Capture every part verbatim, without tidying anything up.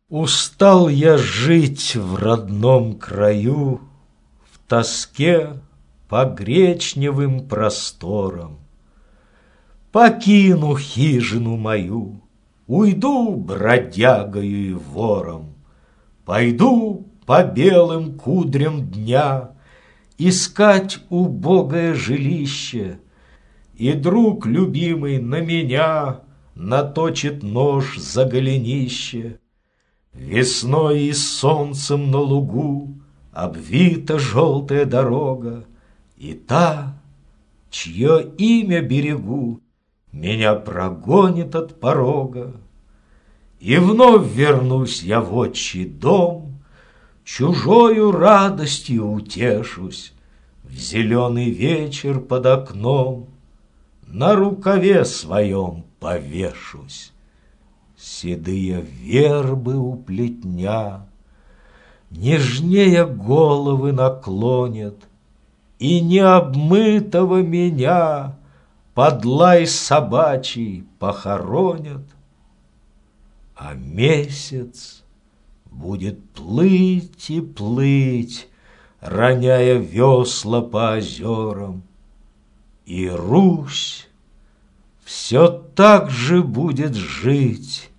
Устал я жить в родном краю, в тоске по гречневым просторам. Покину хижину мою, уйду бродягою и вором, пойду по белым кудрям дня искать убогое жилище, и друг любимый на меня наточит нож за голенище. Весной и солнцем на лугу обвита желтая дорога, и та, чье имя берегу, меня прогонит от порога. И вновь вернусь я в отчий дом, чужою радостью утешусь, в зеленый вечер под окном на рукаве своем повешусь. Седые вербы у плетня нежнее головы наклонят, и необмытого меня под лай собачий похоронят. А месяц будет плыть и плыть, роняя весла по озерам, и Русь все так же будет жить,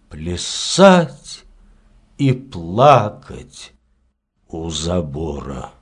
плясать и плакать у забора.